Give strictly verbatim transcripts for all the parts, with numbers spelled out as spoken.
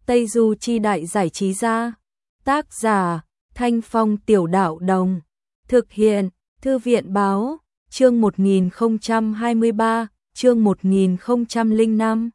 Tây Du Chi Đại Giải Trí Gia. Tác giả Thanh Phong Tiểu Đạo Đồng. Thực hiện Thư viện Báo. Chương một nghìn không trăm hai mươi ba, chương một nghìn không trăm lẻ năm.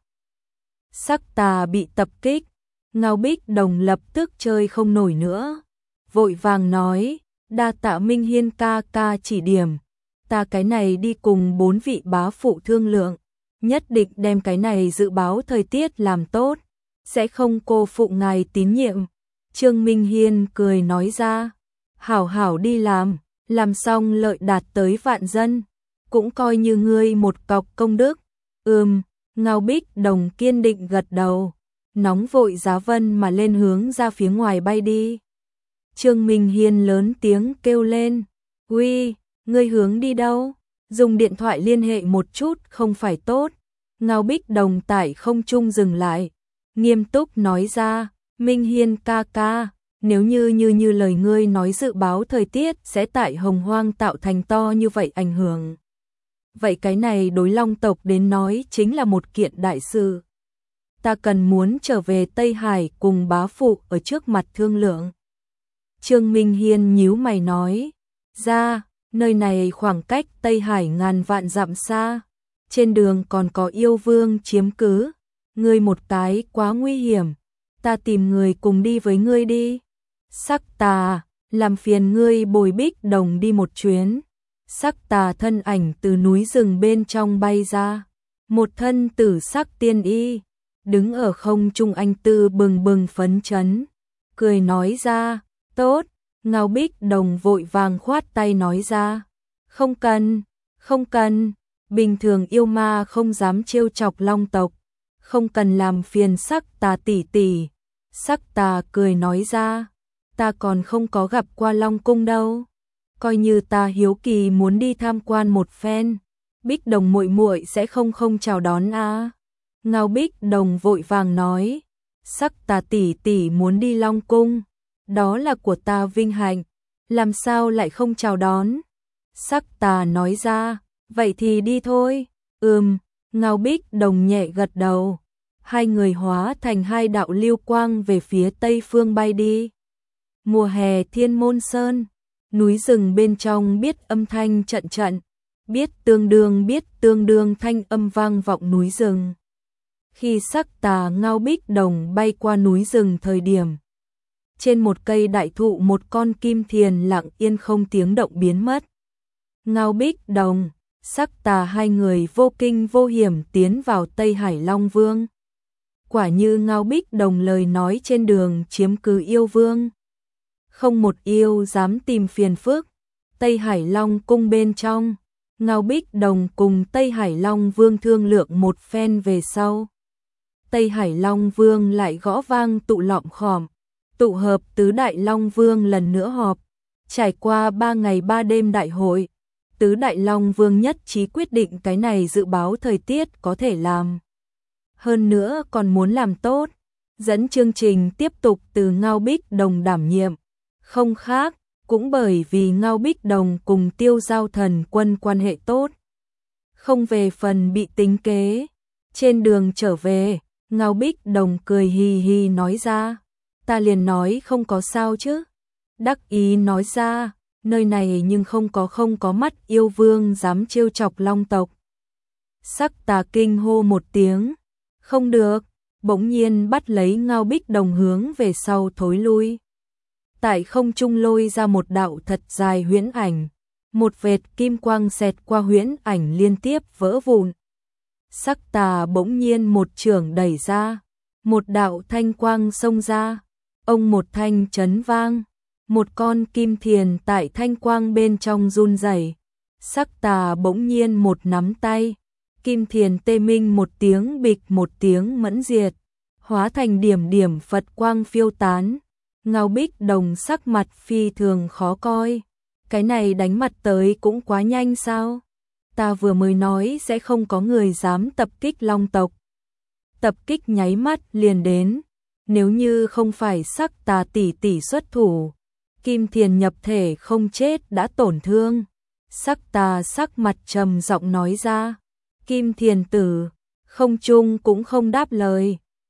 Sắc Tà bị tập kích, Ngao Bích Đồng lập tức chơi không nổi nữa, vội vàng nói, đa tạ Minh Hiên ca ca chỉ điểm, ta cái này đi cùng bốn vị bá phụ thương lượng, nhất định đem cái này dự báo thời tiết làm tốt, sẽ không cô phụ ngài tín nhiệm. Trương Minh Hiên cười nói ra, hảo hảo đi làm, làm xong lợi đạt tới vạn dân, cũng coi như ngươi một cọc công đức. Ừm, Ngao Bích Đồng kiên định gật đầu, nóng vội giá vân mà lên hướng ra phía ngoài bay đi. Trương Minh Hiên lớn tiếng kêu lên, uy, ngươi hướng đi đâu? Dùng điện thoại liên hệ một chút không phải tốt. Ngao Bích Đồng tại không trung dừng lại, nghiêm túc nói ra, Minh Hiên ca ca, nếu như như như lời ngươi nói dự báo thời tiết sẽ tại Hồng Hoang tạo thành to như vậy ảnh hưởng. Vậy cái này đối Long tộc đến nói chính là một kiện đại sự. Ta cần muốn trở về Tây Hải cùng bá phụ ở trước mặt thương lượng. Trương Minh Hiên nhíu mày nói, ra, nơi này khoảng cách Tây Hải ngàn vạn dặm xa, trên đường còn có yêu vương chiếm cứ, ngươi một cái quá nguy hiểm, ta tìm người cùng đi với ngươi đi. Sắc Tà, làm phiền ngươi bồi Bích Đồng đi một chuyến. Sắc Tà thân ảnh từ núi rừng bên trong bay ra, một thân tử sắc tiên y, đứng ở không trung anh tư bừng bừng phấn chấn, cười nói ra, tốt. Ngao Bích Đồng vội vàng khoát tay nói ra, không cần, không cần, bình thường yêu ma không dám trêu chọc Long tộc, không cần làm phiền Sắc Tà tỷ tỷ. Sắc Tà cười nói ra, ta còn không có gặp qua Long cung đâu, coi như ta hiếu kỳ muốn đi tham quan một phen, Bích Đồng muội muội sẽ không không chào đón a? Ngao Bích Đồng vội vàng nói, Sắc Tà tỷ tỷ muốn đi Long cung, đó là của ta vinh hạnh, làm sao lại không chào đón? Sắc Tà nói ra, vậy thì đi thôi. Ừm, Ngao Bích Đồng nhẹ gật đầu, hai người hóa thành hai đạo lưu quang về phía tây phương bay đi. Mùa hè Thiên Môn Sơn, núi rừng bên trong biết âm thanh trận trận, biết tương đương biết tương đương thanh âm vang vọng núi rừng. Khi Sắc Tà Ngao Bích Đồng bay qua núi rừng thời điểm, trên một cây đại thụ một con kim thiền lặng yên không tiếng động biến mất. Ngao Bích Đồng, Sắc Tà hai người vô kinh vô hiểm tiến vào Tây Hải Long Vương. Quả như Ngao Bích Đồng lời nói, trên đường chiếm cứ yêu vương, không một yêu dám tìm phiền phức. Tây Hải Long cung bên trong, Ngao Bích Đồng cùng Tây Hải Long Vương thương lượng một phen về sau, Tây Hải Long Vương lại gõ vang tụ lọm khòm, tụ hợp tứ đại Long Vương lần nữa họp. Trải qua ba ngày ba đêm đại hội, tứ đại Long Vương nhất trí quyết định cái này dự báo thời tiết có thể làm, hơn nữa còn muốn làm tốt, dẫn chương trình tiếp tục từ Ngao Bích Đồng đảm nhiệm. Không khác, cũng bởi vì Ngao Bích Đồng cùng Tiêu Giao Thần Quân quan hệ tốt, không về phần bị tính kế. Trên đường trở về, Ngao Bích Đồng cười hì hì nói ra, ta liền nói không có sao chứ. Đắc ý nói ra, nơi này nhưng không có không có mắt yêu vương dám trêu chọc Long tộc. Sắc Tà kinh hô một tiếng, không được, bỗng nhiên bắt lấy Ngao Bích Đồng hướng về sau thối lui. Tại không trung lôi ra một đạo thật dài huyễn ảnh, một vệt kim quang xẹt qua huyễn ảnh liên tiếp vỡ vụn. Sắc Tà bỗng nhiên một chưởng đẩy ra, một đạo thanh quang xông ra, ông một thanh chấn vang, một con kim thiền tại thanh quang bên trong run rẩy. Sắc Tà bỗng nhiên một nắm tay, kim thiền tê minh một tiếng bịch một tiếng mẫn diệt, hóa thành điểm điểm Phật quang phiêu tán. Ngao Bích Đồng sắc mặt phi thường khó coi, cái này đánh mặt tới cũng quá nhanh sao? Ta vừa mới nói sẽ không có người dám tập kích Long tộc, tập kích nháy mắt liền đến, nếu như không phải Sắc Tà tỷ tỷ xuất thủ, kim thiền nhập thể không chết đã tổn thương. Sắc Tà sắc mặt trầm giọng nói ra, kim thiền tử, không chung cũng không đáp lời,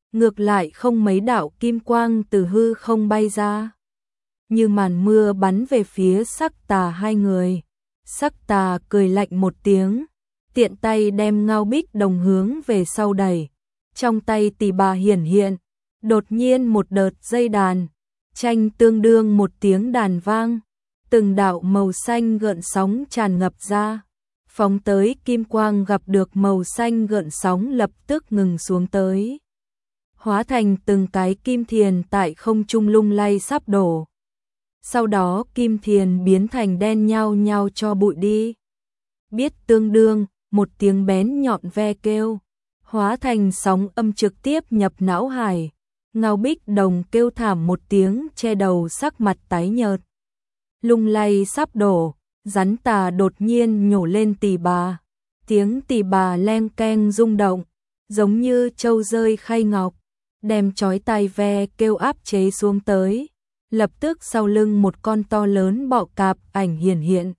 ngược lại không mấy đạo kim quang từ hư không bay ra, như màn mưa bắn về phía Sắc Tà hai người. Sắc Tà cười lạnh một tiếng, tiện tay đem Ngao Bích Đồng hướng về sau đẩy. Trong tay tỷ bà hiển hiện, đột nhiên một đợt dây đàn, tranh tương đương một tiếng đàn vang, từng đạo màu xanh gợn sóng tràn ngập ra. Phóng tới kim quang gặp được màu xanh gợn sóng lập tức ngừng xuống tới, hóa thành từng cái kim thiền tại không trung lung lay sắp đổ. Sau đó kim thiền biến thành đen nhao nhao cho bụi đi. Biết tương đương, một tiếng bén nhọn ve kêu, hóa thành sóng âm trực tiếp nhập não hải. Ngao Bích Đồng kêu thảm một tiếng, che đầu sắc mặt tái nhợt. Lung lay sắp đổ, rắn tà đột nhiên nhổ lên tỳ bà. Tiếng tỳ bà leng keng rung động, giống như trâu rơi khay ngọc, đem chói tai ve kêu áp chế xuống tới. Lập tức sau lưng một con to lớn bọ cạp ảnh hiển hiện.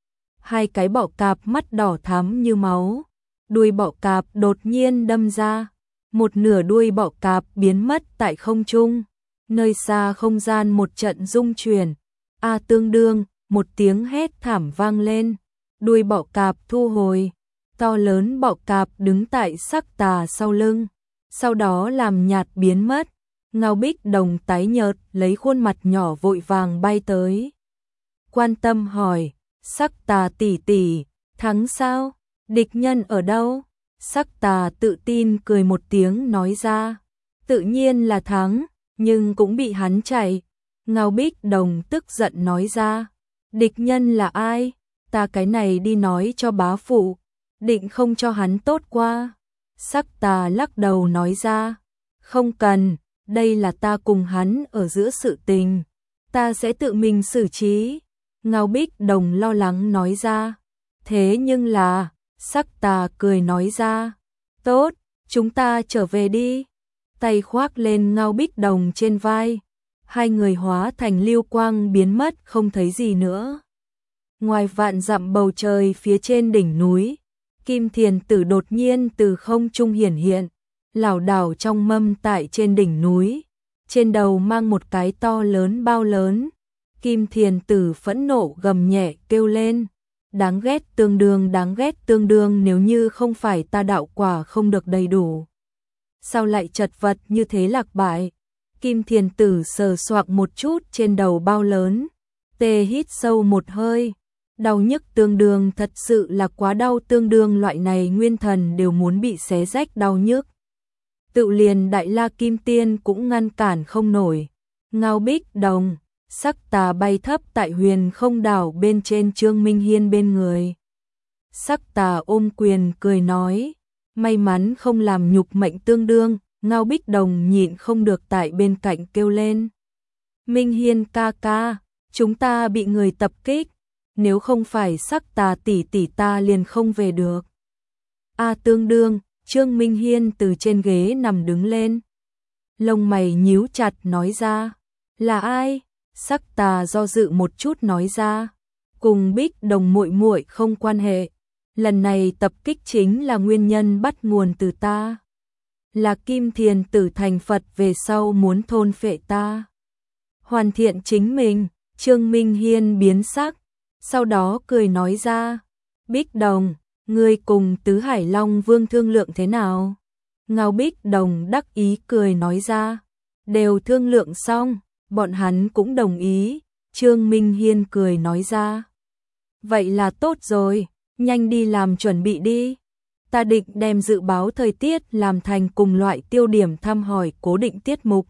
Hai cái bọ cạp mắt đỏ thắm như máu, đuôi bọ cạp đột nhiên đâm ra, một nửa đuôi bọ cạp biến mất tại không trung. Nơi xa không gian một trận rung chuyển, a tương đương, một tiếng hét thảm vang lên, đuôi bọ cạp thu hồi, to lớn bọ cạp đứng tại Sắc Tà sau lưng, sau đó làm nhạt biến mất. Ngao Bích Đồng tái nhợt, lấy khuôn mặt nhỏ vội vàng bay tới. Quan tâm hỏi, Sắc Tà tỷ tỷ, thắng sao? Địch nhân ở đâu? Sắc Tà tự tin cười một tiếng nói ra, tự nhiên là thắng, nhưng cũng bị hắn chạy. Ngao Bích Đồng tức giận nói ra, địch nhân là ai? Ta cái này đi nói cho bá phụ, định không cho hắn tốt qua. Sắc Tà lắc đầu nói ra, không cần, đây là ta cùng hắn ở giữa sự tình, ta sẽ tự mình xử trí. Ngao Bích Đồng lo lắng nói ra, thế nhưng là, Sắc Tà cười nói ra, tốt, chúng ta trở về đi. Tay khoác lên Ngao Bích Đồng trên vai, hai người hóa thành lưu quang biến mất không thấy gì nữa. Ngoài vạn dặm bầu trời phía trên đỉnh núi, Kim Thiền Tử đột nhiên từ không trung hiển hiện, lảo đảo trong mâm tại trên đỉnh núi, trên đầu mang một cái to lớn bao lớn. Kim Thiền Tử phẫn nộ gầm nhẹ kêu lên, đáng ghét tương đương, đáng ghét tương đương, nếu như không phải ta đạo quả không được đầy đủ, sao lại chật vật như thế lạc bại. Kim Thiền Tử sờ soạc một chút trên đầu bao lớn, tê hít sâu một hơi, đau nhức tương đương, thật sự là quá đau, tương đương loại này nguyên thần đều muốn bị xé rách đau nhức. Tự liền Đại La Kim Tiên cũng ngăn cản không nổi. Ngao Bích Đồng, Sắc Tà bay thấp tại huyền không đảo bên trên Trương Minh Hiên bên người. Sắc Tà ôm quyền cười nói, may mắn không làm nhục mệnh tương đương. Ngao Bích Đồng nhịn không được tại bên cạnh kêu lên, Minh Hiên ca ca, chúng ta bị người tập kích, nếu không phải Sắc Tà tỷ tỷ ta liền không về được. A tương đương, Trương Minh Hiên từ trên ghế nằm đứng lên, lông mày nhíu chặt nói ra, là ai? Sắc Tà do dự một chút nói ra, cùng Bích Đồng muội muội không quan hệ, lần này tập kích chính là nguyên nhân bắt nguồn từ ta, là Kim Thiền Tử thành Phật về sau muốn thôn phệ ta, hoàn thiện chính mình. Trương Minh Hiên biến sắc, sau đó cười nói ra, Bích Đồng, ngươi cùng Tứ Hải Long Vương thương lượng thế nào? Ngao Bích Đồng đắc ý cười nói ra, đều thương lượng xong, bọn hắn cũng đồng ý. Trương Minh Hiên cười nói ra, vậy là tốt rồi, nhanh đi làm chuẩn bị đi. Ta định đem dự báo thời tiết làm thành cùng loại tiêu điểm thăm hỏi cố định tiết mục.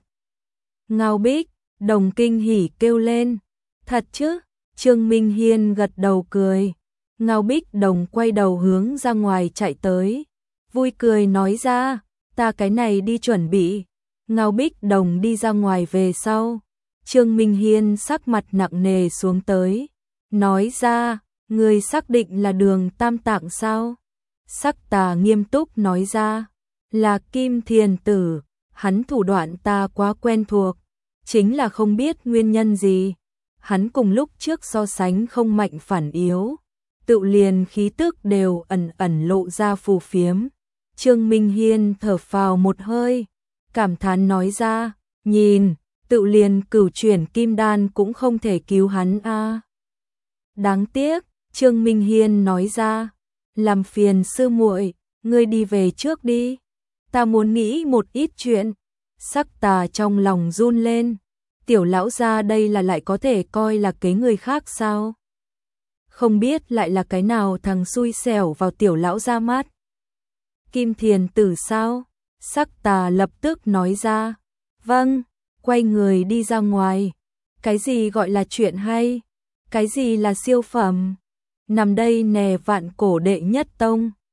Ngao Bích Đồng kinh hỉ kêu lên, thật chứ? Trương Minh Hiên gật đầu cười. Ngao Bích Đồng quay đầu hướng ra ngoài chạy tới, vui cười nói ra, ta cái này đi chuẩn bị. Ngao Bích Đồng đi ra ngoài về sau, Trương Minh Hiên sắc mặt nặng nề xuống tới, nói ra, người xác định là Đường Tam Tạng sao? Sắc Tà nghiêm túc nói ra, là Kim Thiền Tử, hắn thủ đoạn ta quá quen thuộc, chính là không biết nguyên nhân gì, hắn cùng lúc trước so sánh không mạnh phản yếu, tự liền khí tức đều ẩn ẩn lộ ra phù phiếm. Trương Minh Hiên thở phào một hơi, cảm thán nói ra, nhìn, tự liền cửu chuyển kim đan cũng không thể cứu hắn a. Đáng tiếc, Trương Minh Hiên nói ra, làm phiền sư muội, ngươi đi về trước đi, ta muốn nghĩ một ít chuyện. Sắc Tà trong lòng run lên, tiểu lão gia đây là lại có thể coi là kế người khác sao? Không biết lại là cái nào thằng xui xẻo vào tiểu lão gia mắt. Kim Thiền Tử sao? Sắc Tà lập tức nói ra, vâng, quay người đi ra ngoài. Cái gì gọi là chuyện hay? Cái gì là siêu phẩm? Nằm đây nè vạn cổ đệ nhất tông.